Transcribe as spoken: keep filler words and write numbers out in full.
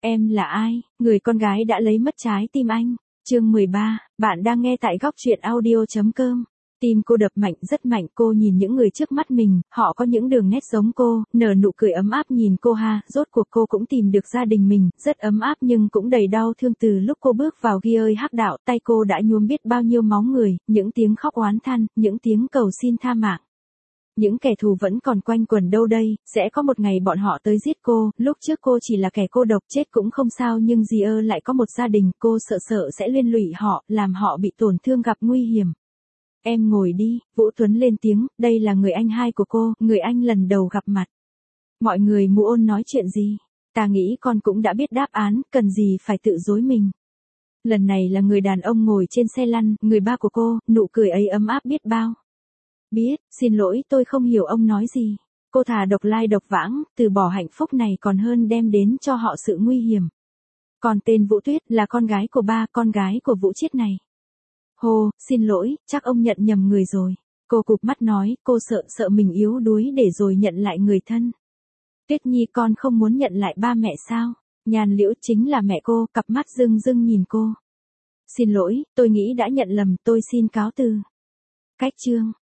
Em là ai, người con gái đã lấy mất trái tim anh. Chương mười ba, bạn đang nghe tại góc truyện audio chấm com. Tim cô đập mạnh, rất mạnh, cô nhìn những người trước mắt mình, họ có những đường nét giống cô, nở nụ cười ấm áp nhìn cô ha, rốt cuộc cô cũng tìm được gia đình mình, rất ấm áp nhưng cũng đầy đau thương từ lúc cô bước vào ghi ơi hắc đạo, tay cô đã nhuốm biết bao nhiêu máu người, những tiếng khóc oán than, những tiếng cầu xin tha mạng. Những kẻ thù vẫn còn quanh quẩn đâu đây, sẽ có một ngày bọn họ tới giết cô, lúc trước cô chỉ là kẻ cô độc chết cũng không sao nhưng dì ơ lại có một gia đình, cô sợ sợ sẽ liên lụy họ, làm họ bị tổn thương gặp nguy hiểm. Em ngồi đi, Vũ Tuấn lên tiếng, đây là người anh hai của cô, người anh lần đầu gặp mặt. Mọi người mù ôn nói chuyện gì? Ta nghĩ con cũng đã biết đáp án, cần gì phải tự dối mình. Lần này là người đàn ông ngồi trên xe lăn, người ba của cô, nụ cười ấy ấm áp biết bao. Biết, xin lỗi tôi không hiểu ông nói gì. Cô thà độc lai độc vãng, từ bỏ hạnh phúc này còn hơn đem đến cho họ sự nguy hiểm. Còn tên Vũ Tuyết là con gái của ba, con gái của Vũ Chiết này. Hồ, xin lỗi, chắc ông nhận nhầm người rồi. Cô cụp mắt nói, cô sợ sợ mình yếu đuối để rồi nhận lại người thân. Tuyết Nhi con không muốn nhận lại ba mẹ sao? Nhàn Liễu chính là mẹ cô, cặp mắt rưng rưng nhìn cô. Xin lỗi, tôi nghĩ đã nhận lầm, tôi xin cáo từ. Cách chương.